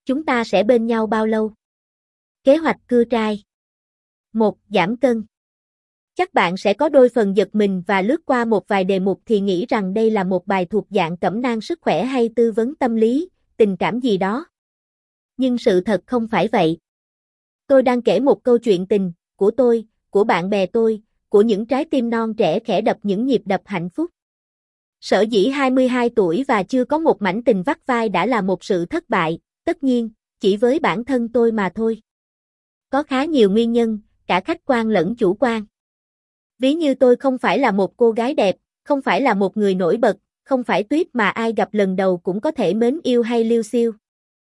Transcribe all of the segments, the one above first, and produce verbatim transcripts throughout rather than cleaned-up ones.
Chúng ta sẽ bên nhau bao lâu? Kế hoạch cưa trai. một. Giảm cân. Chắc bạn sẽ có đôi phần giật mình và lướt qua một vài đề mục thì nghĩ rằng đây là một bài thuộc dạng cẩm nang sức khỏe hay tư vấn tâm lý, tình cảm gì đó. Nhưng sự thật không phải vậy. Tôi đang kể một câu chuyện tình, của tôi, của bạn bè tôi, của những trái tim non trẻ khẽ đập những nhịp đập hạnh phúc. Sở dĩ hai mươi hai tuổi và chưa có một mảnh tình vắt vai đã là một sự thất bại, tất nhiên, chỉ với bản thân tôi mà thôi. Có khá nhiều nguyên nhân, cả khách quan lẫn chủ quan. Ví như tôi không phải là một cô gái đẹp, không phải là một người nổi bật, không phải tuyết mà ai gặp lần đầu cũng có thể mến yêu hay liêu xiêu.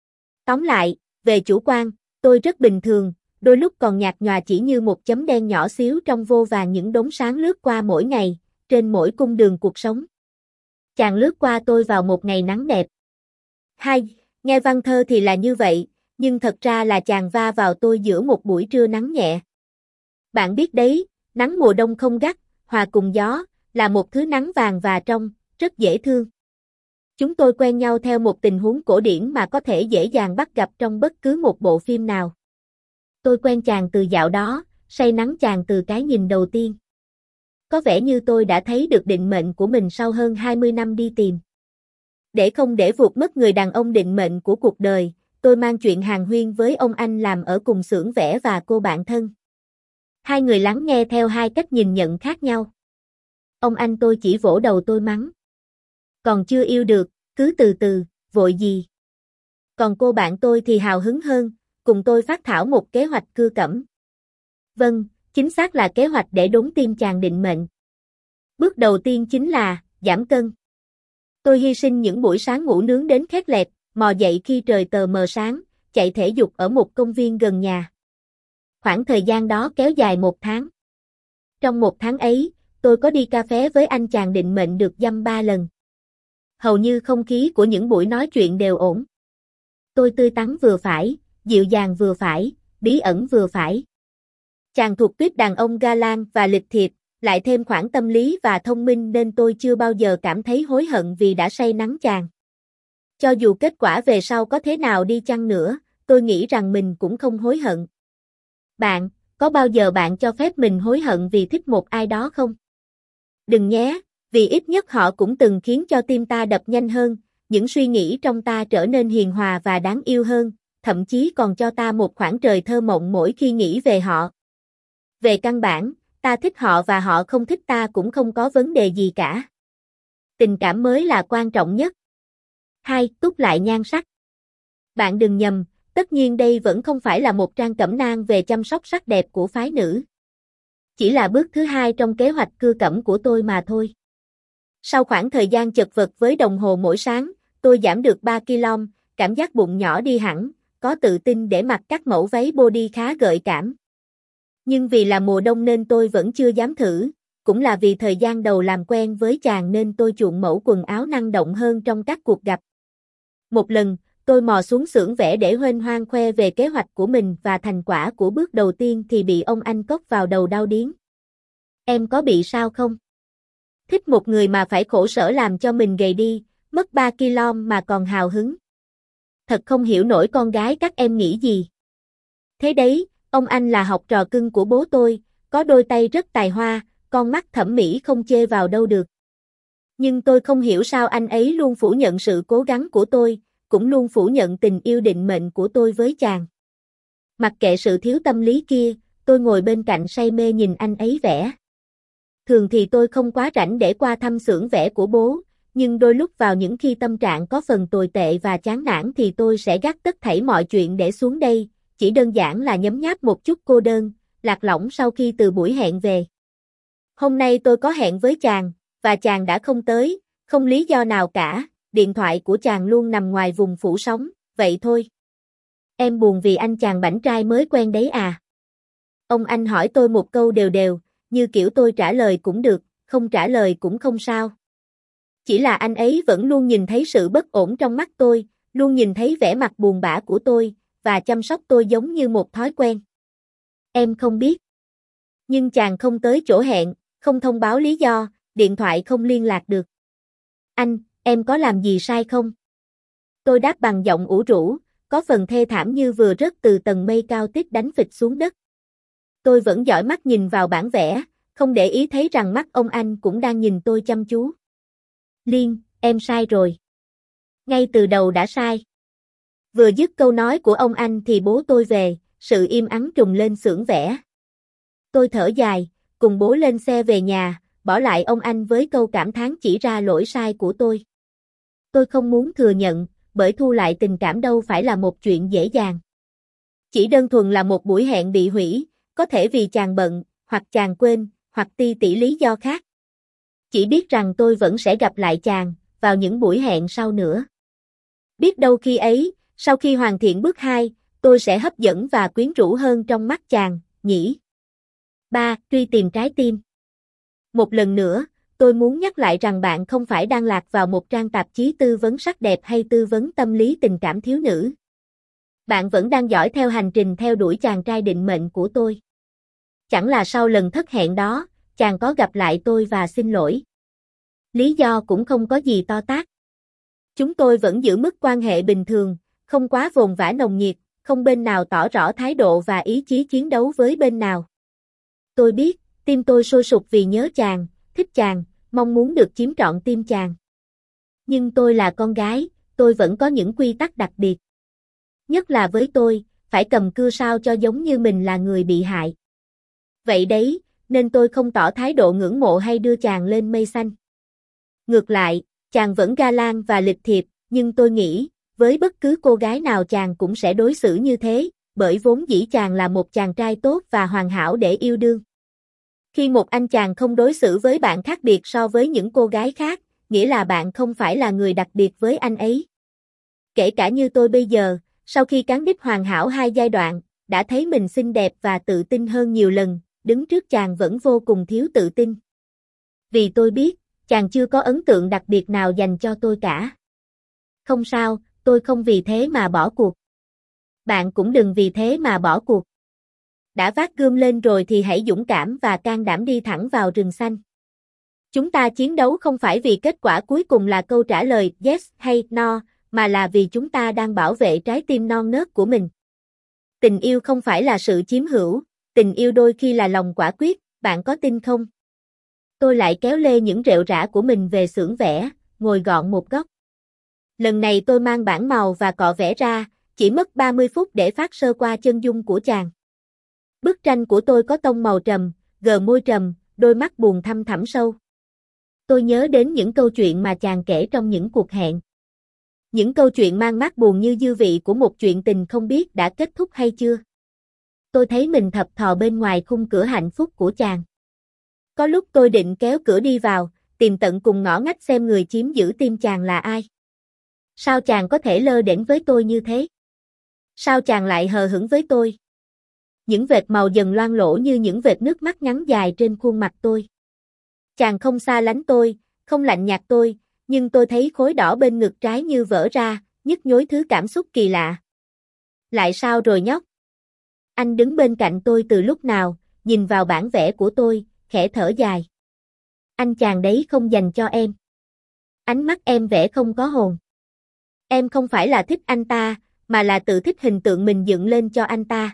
Tóm lại, về chủ quan, tôi rất bình thường, đôi lúc còn nhạt nhòa chỉ như một chấm đen nhỏ xíu trong vô vàn những đốm sáng lướt qua mỗi ngày, trên mỗi cung đường cuộc sống. Chàng lướt qua tôi vào một ngày nắng đẹp. Hai, nghe văn thơ thì là như vậy, nhưng thật ra là chàng va vào tôi giữa một buổi trưa nắng nhẹ. Bạn biết đấy, nắng mùa đông không gắt, hòa cùng gió, là một thứ nắng vàng và trong, rất dễ thương. Chúng tôi quen nhau theo một tình huống cổ điển mà có thể dễ dàng bắt gặp trong bất cứ một bộ phim nào. Tôi quen chàng từ dạo đó, say nắng chàng từ cái nhìn đầu tiên. Có vẻ như tôi đã thấy được định mệnh của mình sau hơn hai mươi năm đi tìm. Để không để vụt mất người đàn ông định mệnh của cuộc đời, tôi mang chuyện hàn huyên với ông anh làm ở cùng xưởng vẽ và cô bạn thân. Hai người lắng nghe theo hai cách nhìn nhận khác nhau. Ông anh tôi chỉ vỗ đầu tôi mắng. Còn chưa yêu được, cứ từ từ, vội gì. Còn cô bạn tôi thì hào hứng hơn, cùng tôi phát thảo một kế hoạch cưa cẩm. Vâng, chính xác là kế hoạch để đốn tim chàng định mệnh. Bước đầu tiên chính là giảm cân. Tôi hy sinh những buổi sáng ngủ nướng đến khét lẹt, mò dậy khi trời tờ mờ sáng, chạy thể dục ở một công viên gần nhà. Khoảng thời gian đó kéo dài một tháng. Trong một tháng ấy, tôi có đi cà phé với anh chàng định mệnh được dăm ba lần. Hầu như không khí của những buổi nói chuyện đều ổn. Tôi tươi tắn vừa phải, dịu dàng vừa phải, bí ẩn vừa phải. Chàng thuộc tuýp đàn ông ga lăng và lịch thiệp, lại thêm khoản tâm lý và thông minh nên tôi chưa bao giờ cảm thấy hối hận vì đã say nắng chàng. Cho dù kết quả về sau có thế nào đi chăng nữa, tôi nghĩ rằng mình cũng không hối hận. Bạn, có bao giờ bạn cho phép mình hối hận vì thích một ai đó không? Đừng nhé, vì ít nhất họ cũng từng khiến cho tim ta đập nhanh hơn, những suy nghĩ trong ta trở nên hiền hòa và đáng yêu hơn, thậm chí còn cho ta một khoảng trời thơ mộng mỗi khi nghĩ về họ. Về căn bản, ta thích họ và họ không thích ta cũng không có vấn đề gì cả. Tình cảm mới là quan trọng nhất. Hai. Túc lại nhan sắc. Bạn đừng nhầm, tất nhiên đây vẫn không phải là một trang cẩm nang về chăm sóc sắc đẹp của phái nữ. Chỉ là bước thứ hai trong kế hoạch cưa cẩm của tôi mà thôi. Sau khoảng thời gian chật vật với đồng hồ mỗi sáng, tôi giảm được ba ki lô gam, cảm giác bụng nhỏ đi hẳn, có tự tin để mặc các mẫu váy body khá gợi cảm. Nhưng vì là mùa đông nên tôi vẫn chưa dám thử, cũng là vì thời gian đầu làm quen với chàng nên tôi chuộng mẫu quần áo năng động hơn trong các cuộc gặp. Một lần, tôi mò xuống xưởng vẽ để huênh hoang khoe về kế hoạch của mình và thành quả của bước đầu tiên thì bị ông anh cốc vào đầu đau điếng. Em có bị sao không? Thích một người mà phải khổ sở làm cho mình gầy đi, mất ba ki lô gam mà còn hào hứng. Thật không hiểu nổi con gái các em nghĩ gì. Thế đấy, ông anh là học trò cưng của bố tôi, có đôi tay rất tài hoa, con mắt thẩm mỹ không chê vào đâu được. Nhưng tôi không hiểu sao anh ấy luôn phủ nhận sự cố gắng của tôi, cũng luôn phủ nhận tình yêu định mệnh của tôi với chàng. Mặc kệ sự thiếu tâm lý kia, tôi ngồi bên cạnh say mê nhìn anh ấy vẽ. Thường thì tôi không quá rảnh để qua thăm xưởng vẽ của bố, nhưng đôi lúc vào những khi tâm trạng có phần tồi tệ và chán nản thì tôi sẽ gác tất thảy mọi chuyện để xuống đây, chỉ đơn giản là nhấm nháp một chút cô đơn, lạc lõng sau khi từ buổi hẹn về. Hôm nay tôi có hẹn với chàng, và chàng đã không tới, không lý do nào cả, điện thoại của chàng luôn nằm ngoài vùng phủ sóng, vậy thôi. Em buồn vì anh chàng bảnh trai mới quen đấy à? Ông anh hỏi tôi một câu đều đều, như kiểu tôi trả lời cũng được, không trả lời cũng không sao. Chỉ là anh ấy vẫn luôn nhìn thấy sự bất ổn trong mắt tôi, luôn nhìn thấy vẻ mặt buồn bã của tôi, và chăm sóc tôi giống như một thói quen. Em không biết. Nhưng chàng không tới chỗ hẹn, không thông báo lý do, điện thoại không liên lạc được. Anh, em có làm gì sai không? Tôi đáp bằng giọng ủ rũ, có phần thê thảm như vừa rớt từ tầng mây cao tích đánh phịch xuống đất. Tôi vẫn dõi mắt nhìn vào bản vẽ, không để ý thấy rằng mắt ông anh cũng đang nhìn tôi chăm chú. Liên, em sai rồi. Ngay từ đầu đã sai. Vừa dứt câu nói của ông anh thì bố tôi về, sự im ắng trùng lên xưởng vẽ. Tôi thở dài, cùng bố lên xe về nhà, bỏ lại ông anh với câu cảm thán chỉ ra lỗi sai của tôi. Tôi không muốn thừa nhận, bởi thu lại tình cảm đâu phải là một chuyện dễ dàng. Chỉ đơn thuần là một buổi hẹn bị hủy, có thể vì chàng bận, hoặc chàng quên, hoặc ti tỷ lý do khác. Chỉ biết rằng tôi vẫn sẽ gặp lại chàng, vào những buổi hẹn sau nữa. Biết đâu khi ấy, sau khi hoàn thiện bước hai, tôi sẽ hấp dẫn và quyến rũ hơn trong mắt chàng, nhỉ? ba. Truy tìm trái tim. Một lần nữa, tôi muốn nhắc lại rằng bạn không phải đang lạc vào một trang tạp chí tư vấn sắc đẹp hay tư vấn tâm lý tình cảm thiếu nữ. Bạn vẫn đang dõi theo hành trình theo đuổi chàng trai định mệnh của tôi. Chẳng là sau lần thất hẹn đó, chàng có gặp lại tôi và xin lỗi. Lý do cũng không có gì to tát. Chúng tôi vẫn giữ mức quan hệ bình thường, không quá vồn vã nồng nhiệt, không bên nào tỏ rõ thái độ và ý chí chiến đấu với bên nào. Tôi biết, tim tôi sôi sục vì nhớ chàng, thích chàng, mong muốn được chiếm trọn tim chàng. Nhưng tôi là con gái, tôi vẫn có những quy tắc đặc biệt. Nhất là với tôi, phải cầm cưa sao cho giống như mình là người bị hại. Vậy đấy, nên tôi không tỏ thái độ ngưỡng mộ hay đưa chàng lên mây xanh. Ngược lại, chàng vẫn ga lăng và lịch thiệp, nhưng tôi nghĩ, với bất cứ cô gái nào chàng cũng sẽ đối xử như thế, bởi vốn dĩ chàng là một chàng trai tốt và hoàn hảo để yêu đương. Khi một anh chàng không đối xử với bạn khác biệt so với những cô gái khác, nghĩa là bạn không phải là người đặc biệt với anh ấy. Kể cả như tôi bây giờ, sau khi cán đích hoàn hảo hai giai đoạn, đã thấy mình xinh đẹp và tự tin hơn nhiều lần, đứng trước chàng vẫn vô cùng thiếu tự tin. Vì tôi biết, chàng chưa có ấn tượng đặc biệt nào dành cho tôi cả. Không sao, tôi không vì thế mà bỏ cuộc. Bạn cũng đừng vì thế mà bỏ cuộc. Đã vác gươm lên rồi thì hãy dũng cảm và can đảm đi thẳng vào rừng xanh. Chúng ta chiến đấu không phải vì kết quả cuối cùng là câu trả lời yes hay no, mà là vì chúng ta đang bảo vệ trái tim non nớt của mình. Tình yêu không phải là sự chiếm hữu, tình yêu đôi khi là lòng quả quyết, bạn có tin không? Tôi lại kéo lê những rệu rã của mình về xưởng vẽ, ngồi gọn một góc. Lần này tôi mang bảng màu và cọ vẽ ra, chỉ mất ba mươi phút để phát sơ qua chân dung của chàng. Bức tranh của tôi có tông màu trầm, gờ môi trầm, đôi mắt buồn thăm thẳm sâu. Tôi nhớ đến những câu chuyện mà chàng kể trong những cuộc hẹn. Những câu chuyện mang mát buồn như dư vị của một chuyện tình không biết đã kết thúc hay chưa. Tôi thấy mình thập thò bên ngoài khung cửa hạnh phúc của chàng. Có lúc tôi định kéo cửa đi vào, tìm tận cùng ngõ ngách xem người chiếm giữ tim chàng là ai. Sao chàng có thể lơ đễnh với tôi như thế? Sao chàng lại hờ hững với tôi? Những vệt màu dần loang lổ như những vệt nước mắt ngắn dài trên khuôn mặt tôi. Chàng không xa lánh tôi, không lạnh nhạt tôi, nhưng tôi thấy khối đỏ bên ngực trái như vỡ ra, nhức nhối thứ cảm xúc kỳ lạ. Lại sao rồi nhóc? Anh đứng bên cạnh tôi từ lúc nào, nhìn vào bản vẽ của tôi, khẽ thở dài. Anh chàng đấy không dành cho em. Ánh mắt em vẽ không có hồn. Em không phải là thích anh ta, mà là tự thích hình tượng mình dựng lên cho anh ta.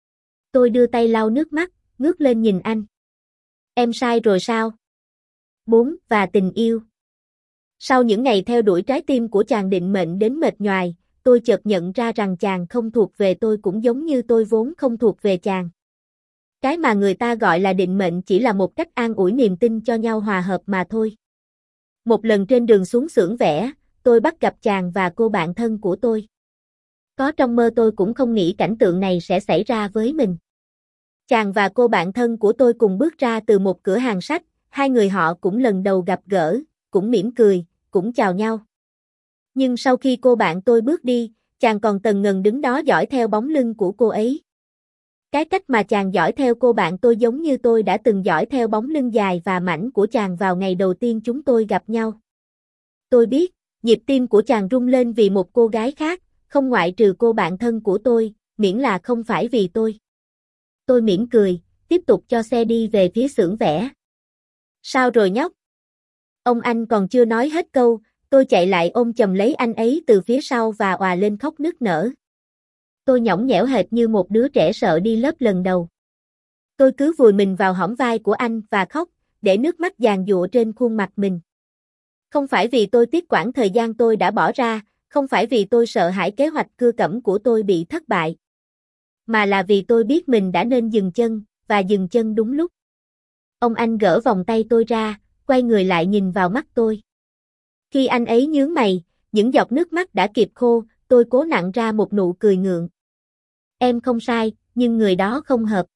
Tôi đưa tay lau nước mắt, ngước lên nhìn anh. Em sai rồi sao? bốn. Và tình yêu. Sau những ngày theo đuổi trái tim của chàng định mệnh đến mệt nhoài, tôi chợt nhận ra rằng chàng không thuộc về tôi cũng giống như tôi vốn không thuộc về chàng. Cái mà người ta gọi là định mệnh chỉ là một cách an ủi niềm tin cho nhau hòa hợp mà thôi. Một lần trên đường xuống xưởng vẽ, tôi bắt gặp chàng và cô bạn thân của tôi. Có trong mơ tôi cũng không nghĩ cảnh tượng này sẽ xảy ra với mình. Chàng và cô bạn thân của tôi cùng bước ra từ một cửa hàng sách, hai người họ cũng lần đầu gặp gỡ, cũng mỉm cười, cũng chào nhau. Nhưng sau khi cô bạn tôi bước đi, chàng còn tần ngần đứng đó dõi theo bóng lưng của cô ấy. Cái cách mà chàng dõi theo cô bạn tôi giống như tôi đã từng dõi theo bóng lưng dài và mảnh của chàng vào ngày đầu tiên chúng tôi gặp nhau. Tôi biết, nhịp tim của chàng rung lên vì một cô gái khác, không ngoại trừ cô bạn thân của tôi, miễn là không phải vì tôi. Tôi mỉm cười, tiếp tục cho xe đi về phía xưởng vẽ. Sao rồi nhóc? Ông anh còn chưa nói hết câu, tôi chạy lại ôm chầm lấy anh ấy từ phía sau và òa lên khóc nức nở. Tôi nhõng nhẽo hệt như một đứa trẻ sợ đi lớp lần đầu. Tôi cứ vùi mình vào hõm vai của anh và khóc, để nước mắt giàn giụa trên khuôn mặt mình. Không phải vì tôi tiếc quãng thời gian tôi đã bỏ ra, không phải vì tôi sợ hãi kế hoạch cưa cẩm của tôi bị thất bại. Mà là vì tôi biết mình đã nên dừng chân, và dừng chân đúng lúc. Ông anh gỡ vòng tay tôi ra, quay người lại nhìn vào mắt tôi. Khi anh ấy nhướng mày, những giọt nước mắt đã kịp khô, tôi cố nặn ra một nụ cười ngượng. Em không sai, nhưng người đó không hợp.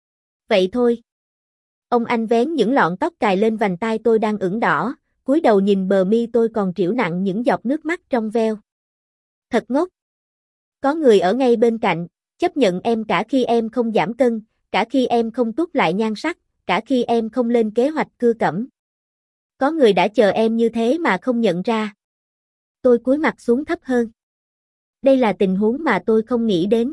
Vậy thôi. Ông anh vén những lọn tóc cài lên vành tai tôi đang ửng đỏ, cúi đầu nhìn bờ mi tôi còn trĩu nặng những giọt nước mắt trong veo. Thật ngốc. Có người ở ngay bên cạnh, chấp nhận em cả khi em không giảm cân, cả khi em không tút lại nhan sắc, cả khi em không lên kế hoạch cưa cẩm. Có người đã chờ em như thế mà không nhận ra. Tôi cúi mặt xuống thấp hơn. Đây là tình huống mà tôi không nghĩ đến.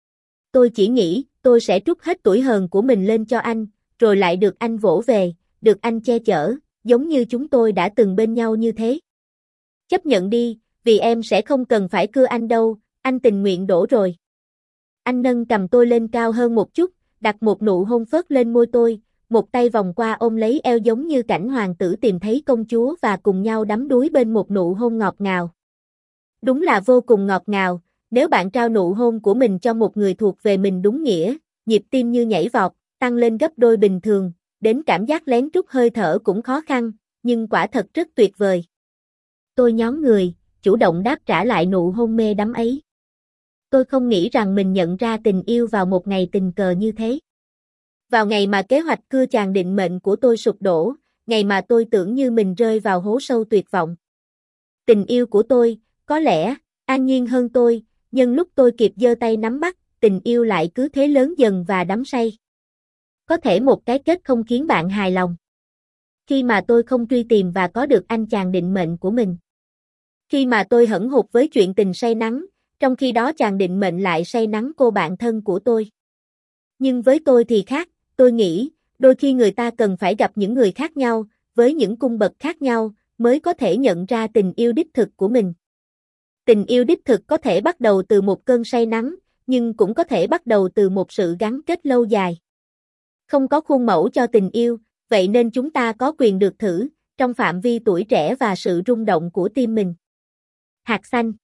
Tôi chỉ nghĩ, tôi sẽ trút hết tuổi hờn của mình lên cho anh, rồi lại được anh vỗ về, được anh che chở, giống như chúng tôi đã từng bên nhau như thế. Chấp nhận đi, vì em sẽ không cần phải cưa anh đâu, anh tình nguyện đổ rồi. Anh nâng cầm tôi lên cao hơn một chút, đặt một nụ hôn phớt lên môi tôi, một tay vòng qua ôm lấy eo giống như cảnh hoàng tử tìm thấy công chúa và cùng nhau đắm đuối bên một nụ hôn ngọt ngào. Đúng là vô cùng ngọt ngào, nếu bạn trao nụ hôn của mình cho một người thuộc về mình đúng nghĩa, nhịp tim như nhảy vọt, tăng lên gấp đôi bình thường, đến cảm giác lén trút hơi thở cũng khó khăn, nhưng quả thật rất tuyệt vời. Tôi nhón người, chủ động đáp trả lại nụ hôn mê đắm ấy. Tôi không nghĩ rằng mình nhận ra tình yêu vào một ngày tình cờ như thế. Vào ngày mà kế hoạch cưa chàng định mệnh của tôi sụp đổ, ngày mà tôi tưởng như mình rơi vào hố sâu tuyệt vọng. Tình yêu của tôi, có lẽ, an nhiên hơn tôi, nhưng lúc tôi kịp giơ tay nắm bắt, tình yêu lại cứ thế lớn dần và đắm say. Có thể một cái kết không khiến bạn hài lòng. Khi mà tôi không truy tìm và có được anh chàng định mệnh của mình. Khi mà tôi hẫng hụt với chuyện tình say nắng, trong khi đó chàng định mệnh lại say nắng cô bạn thân của tôi. Nhưng với tôi thì khác, tôi nghĩ, đôi khi người ta cần phải gặp những người khác nhau, với những cung bậc khác nhau, mới có thể nhận ra tình yêu đích thực của mình. Tình yêu đích thực có thể bắt đầu từ một cơn say nắng, nhưng cũng có thể bắt đầu từ một sự gắn kết lâu dài. Không có khuôn mẫu cho tình yêu, vậy nên chúng ta có quyền được thử, trong phạm vi tuổi trẻ và sự rung động của tim mình. Hạt xanh.